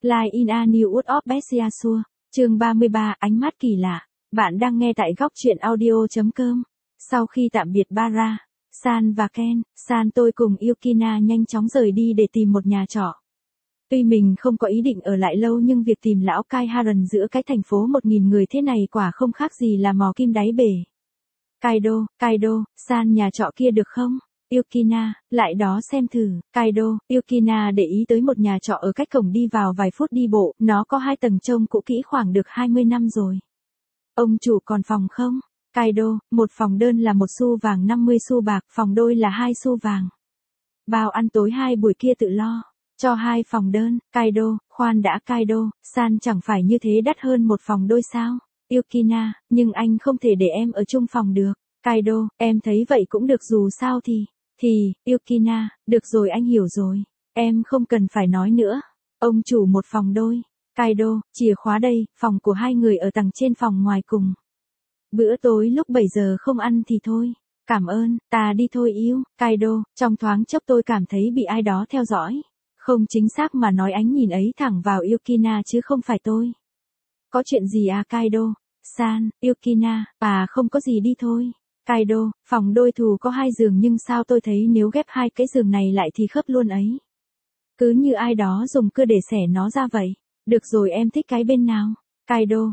Line in a New World of Bestiasure, chương 33, ánh mắt kỳ lạ. Bạn đang nghe tại góc truyện audio.com. Sau khi tạm biệt Bara, San và Ken, San tôi cùng Yukina nhanh chóng rời đi để tìm một nhà trọ. Tuy mình không có ý định ở lại lâu nhưng việc tìm lão Kai Haran giữa cái thành phố 1.000 người thế này quả không khác gì là mò kim đáy bể. Kaido, San nhà trọ kia được không? Yukina, lại đó xem thử. Kaido, Yukina để ý tới một nhà trọ ở cách cổng đi vào vài phút đi bộ, nó có 2 tầng trông cũ kỹ khoảng được 20 năm rồi. Ông chủ còn phòng không? Kaido, một phòng đơn là 1 xu vàng 50 xu bạc, phòng đôi là 2 xu vàng. Bao ăn tối 2 buổi kia tự lo. Cho 2 phòng đơn. Kaido, khoan đã Kaido, San chẳng phải như thế đắt hơn một phòng đôi sao? Yukina, nhưng anh không thể để em ở chung phòng được. Kaido, em thấy vậy cũng được dù sao thì, Yukina, được rồi anh hiểu rồi. Em không cần phải nói nữa. Ông chủ một phòng đôi. Kaido, chìa khóa đây, phòng của 2 người ở tầng trên phòng ngoài cùng. Bữa tối lúc 7 giờ không ăn thì thôi. Cảm ơn, ta đi thôi yêu. Kaido, trong thoáng chốc tôi cảm thấy bị ai đó theo dõi. Không chính xác mà nói ánh nhìn ấy thẳng vào Yukina chứ không phải tôi. Có chuyện gì à Kaido? San, Yukina, không có gì đi thôi. Kaido, phòng đôi thù có 2 giường nhưng sao tôi thấy nếu ghép 2 cái giường này lại thì khớp luôn ấy. Cứ như ai đó dùng cưa để xẻ nó ra vậy. Được rồi em thích cái bên nào? Kaido,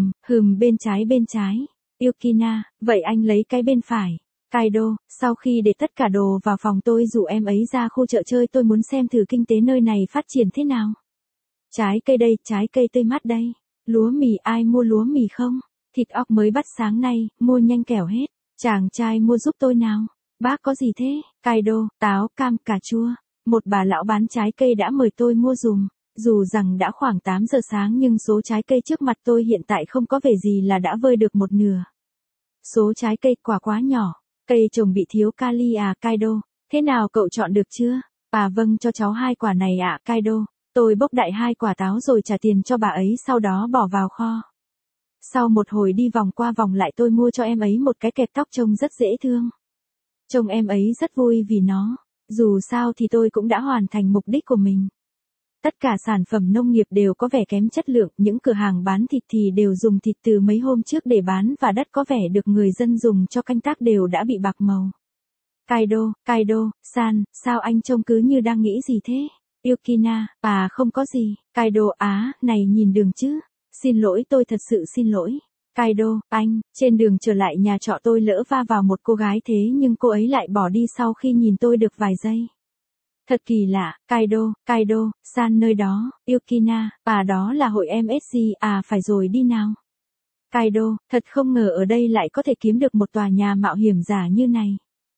bên trái. Yukina, vậy anh lấy cái bên phải. Kaido, sau khi để tất cả đồ vào phòng tôi rủ em ấy ra khu chợ chơi tôi muốn xem thử kinh tế nơi này phát triển thế nào. Trái cây đây, trái cây tươi mát đây. Lúa mì ai mua lúa mì không? Thịt óc mới bắt sáng nay, mua nhanh kẻo hết. Chàng trai mua giúp tôi nào. Bác có gì thế? Kaido, táo, cam, cà chua. Một bà lão bán trái cây đã mời tôi mua dùm. Dù rằng đã khoảng 8 giờ sáng nhưng số trái cây trước mặt tôi hiện tại không có vẻ gì là đã vơi được một nửa. Số trái cây quả quá nhỏ. Cây trồng bị thiếu kali à Kaido. Thế nào cậu chọn được chưa? Vâng cho cháu 2 quả này ạ Kaido. Tôi bốc đại 2 quả táo rồi trả tiền cho bà ấy sau đó bỏ vào kho. Sau một hồi đi vòng qua vòng lại tôi mua cho em ấy một cái kẹp tóc trông rất dễ thương. Trông em ấy rất vui vì nó. Dù sao thì tôi cũng đã hoàn thành mục đích của mình. Tất cả sản phẩm nông nghiệp đều có vẻ kém chất lượng, những cửa hàng bán thịt thì đều dùng thịt từ mấy hôm trước để bán và đất có vẻ được người dân dùng cho canh tác đều đã bị bạc màu. Kaido, San, sao anh trông cứ như đang nghĩ gì thế? Yukina, không có gì. Kaido, này nhìn đường chứ. Xin lỗi tôi thật sự xin lỗi. Kaido, anh, trên đường trở lại nhà trọ tôi lỡ va vào một cô gái thế nhưng cô ấy lại bỏ đi sau khi nhìn tôi được vài giây. Thật kỳ lạ, Kaido, San nơi đó, Yukina, đó là hội MSG, phải rồi đi nào. Kaido, thật không ngờ ở đây lại có thể kiếm được một tòa nhà mạo hiểm giả như này.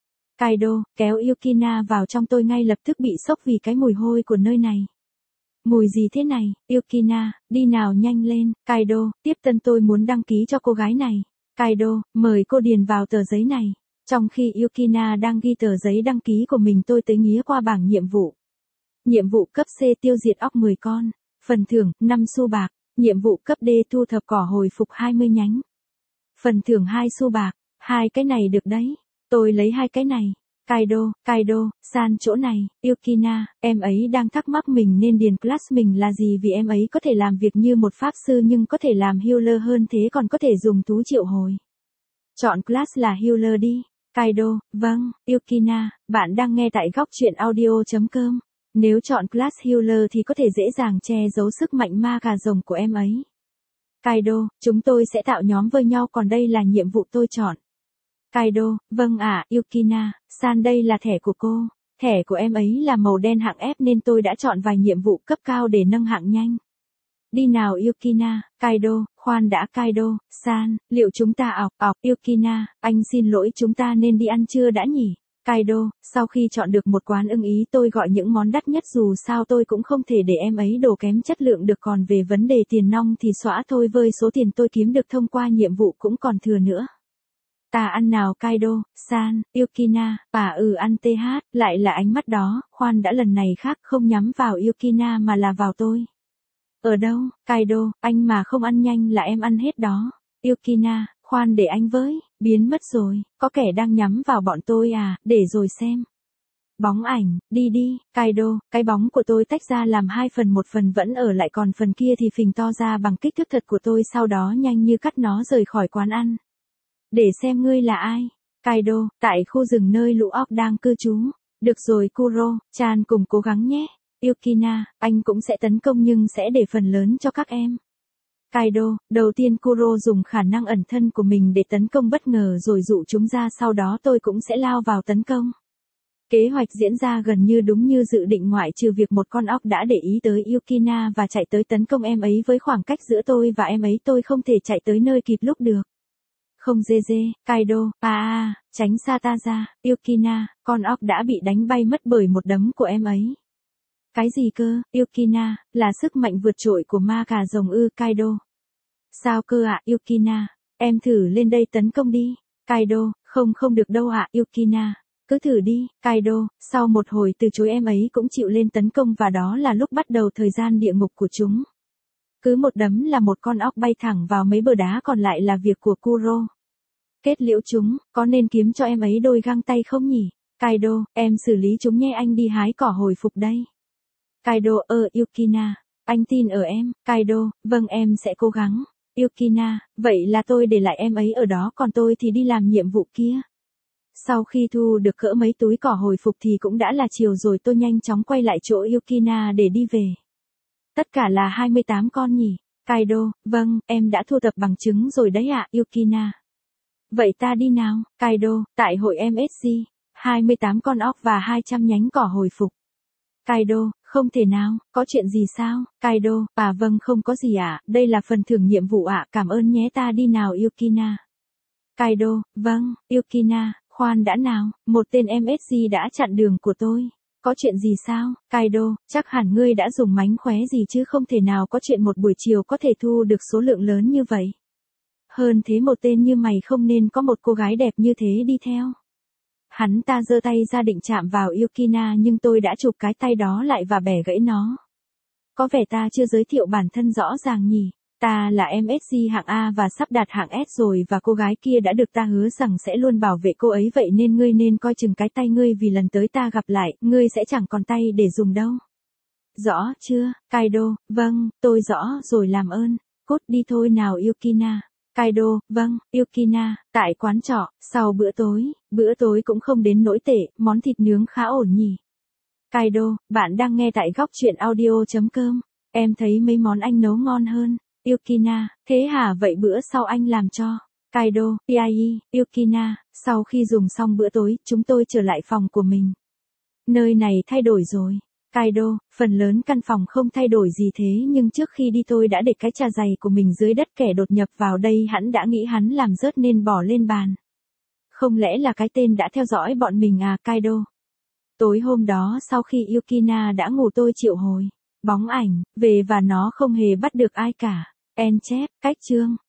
Kaido, kéo Yukina vào trong tôi ngay lập tức bị sốc vì cái mùi hôi của nơi này. Mùi gì thế này, Yukina, đi nào nhanh lên, Kaido, tiếp tân tôi muốn đăng ký cho cô gái này. Kaido, mời cô điền vào tờ giấy này. Trong khi Yukina đang ghi tờ giấy đăng ký của mình tôi tới nghía qua bảng nhiệm vụ. Nhiệm vụ cấp C tiêu diệt óc 10 con. Phần thưởng, 5 xu bạc. Nhiệm vụ cấp D thu thập cỏ hồi phục 20 nhánh. Phần thưởng 2 xu bạc. 2 cái này được đấy. Tôi lấy 2 cái này. Kaido, San chỗ này, Yukina, em ấy đang thắc mắc mình nên điền class mình là gì vì em ấy có thể làm việc như một pháp sư nhưng có thể làm healer hơn thế còn có thể dùng thú triệu hồi. Chọn class là healer đi. Kaido, vâng, Yukina, bạn đang nghe tại góc truyện audio.com. Nếu chọn class healer thì có thể dễ dàng che giấu sức mạnh ma cà rồng của em ấy. Kaido, chúng tôi sẽ tạo nhóm với nhau còn đây là nhiệm vụ tôi chọn. Kaido, vâng ạ, Yukina, San đây là thẻ của cô. Thẻ của em ấy là màu đen hạng F nên tôi đã chọn vài nhiệm vụ cấp cao để nâng hạng nhanh. Đi nào Yukina, Kaido, khoan đã Kaido, San, liệu chúng ta Yukina, anh xin lỗi chúng ta nên đi ăn trưa đã nhỉ? Kaido, sau khi chọn được một quán ưng ý tôi gọi những món đắt nhất dù sao tôi cũng không thể để em ấy đồ kém chất lượng được còn về vấn đề tiền nong thì xóa thôi với số tiền tôi kiếm được thông qua nhiệm vụ cũng còn thừa nữa. Ta ăn nào Kaido, San, Yukina, ăn TH, lại là ánh mắt đó, khoan đã lần này khác không nhắm vào Yukina mà là vào tôi. Ở đâu, Kaido, anh mà không ăn nhanh là em ăn hết đó. Yukina, khoan để anh với, biến mất rồi, có kẻ đang nhắm vào bọn tôi để rồi xem. Bóng ảnh, đi đi, Kaido, cái bóng của tôi tách ra làm hai phần, một phần vẫn ở lại còn phần kia thì phình to ra bằng kích thước thật của tôi, sau đó nhanh như cắt nó rời khỏi quán ăn. Để xem ngươi là ai. Kaido, tại khu rừng nơi lũ óc đang cư trú. Được rồi Kuro-chan, cùng cố gắng nhé. Yukina, anh cũng sẽ tấn công nhưng sẽ để phần lớn cho các em. Kaido, đầu tiên Kuro dùng khả năng ẩn thân của mình để tấn công bất ngờ rồi dụ chúng ra, sau đó tôi cũng sẽ lao vào tấn công. Kế hoạch diễn ra gần như đúng như dự định, ngoại trừ việc một con óc đã để ý tới Yukina và chạy tới tấn công em ấy. Với khoảng cách giữa tôi và em ấy, tôi không thể chạy tới nơi kịp lúc được. Không dê dê, Kaido, tránh xa ta ra, Yukina, con óc đã bị đánh bay mất bởi một đấm của em ấy. Cái gì cơ, Yukina, là sức mạnh vượt trội của ma cà rồng ư, Kaido? Sao cơ ạ, Yukina, em thử lên đây tấn công đi. Kaido, không được đâu ạ, Yukina. Cứ thử đi, Kaido, sau một hồi từ chối em ấy cũng chịu lên tấn công và đó là lúc bắt đầu thời gian địa ngục của chúng. Cứ một đấm là một con óc bay thẳng vào mấy bờ đá, còn lại là việc của Kuro. Kết liễu chúng, có nên kiếm cho em ấy đôi găng tay không nhỉ? Kaido, em xử lý chúng nhé, anh đi hái cỏ hồi phục đây. Kaido, Yukina, anh tin ở em. Kaido, vâng em sẽ cố gắng. Yukina, vậy là tôi để lại em ấy ở đó, còn tôi thì đi làm nhiệm vụ kia. Sau khi thu được cỡ mấy túi cỏ hồi phục thì cũng đã là chiều rồi, tôi nhanh chóng quay lại chỗ Yukina để đi về. Tất cả là 28 con nhỉ? Kaido, vâng, em đã thu thập bằng chứng rồi đấy ạ, Yukina. Vậy ta đi nào, Kaido, tại hội MSG, 28 con óc và 200 nhánh cỏ hồi phục. Kaido, không thể nào, có chuyện gì sao? Kaido, vâng không có gì ạ, đây là phần thưởng nhiệm vụ ạ, cảm ơn nhé, ta đi nào Yukina. Kaido, vâng, Yukina, khoan đã nào, một tên MSG đã chặn đường của tôi. Có chuyện gì sao? Kaido, chắc hẳn ngươi đã dùng mánh khóe gì chứ, không thể nào có chuyện một buổi chiều có thể thu được số lượng lớn như vậy. Hơn thế, một tên như mày không nên có một cô gái đẹp như thế đi theo. Hắn ta giơ tay ra định chạm vào Yukina nhưng tôi đã chụp cái tay đó lại và bẻ gãy nó. Có vẻ ta chưa giới thiệu bản thân rõ ràng nhỉ. Ta là MSG hạng A và sắp đạt hạng S rồi, và cô gái kia đã được ta hứa rằng sẽ luôn bảo vệ cô ấy, vậy nên ngươi nên coi chừng cái tay ngươi, vì lần tới ta gặp lại, ngươi sẽ chẳng còn tay để dùng đâu. Rõ chưa, Kaido? Vâng, tôi rõ rồi, làm ơn. Cút đi thôi nào Yukina. Kaido, vâng, Yukina, tại quán trọ, sau bữa tối cũng không đến nỗi tệ, món thịt nướng khá ổn nhỉ. Kaido, bạn đang nghe tại góc truyện audio.com, em thấy mấy món anh nấu ngon hơn. Yukina, thế hả, vậy bữa sau anh làm cho. Kaido, Yukina, sau khi dùng xong bữa tối, chúng tôi trở lại phòng của mình. Nơi này thay đổi rồi. Kaido, phần lớn căn phòng không thay đổi gì thế, nhưng trước khi đi tôi đã để cái trà giày của mình dưới đất, kẻ đột nhập vào đây hắn đã nghĩ hắn làm rớt nên bỏ lên bàn. Không lẽ là cái tên đã theo dõi bọn mình à, Kaido? Tối hôm đó sau khi Yukina đã ngủ, tôi triệu hồi bóng ảnh về và nó không hề bắt được ai cả. End chép, cách chương.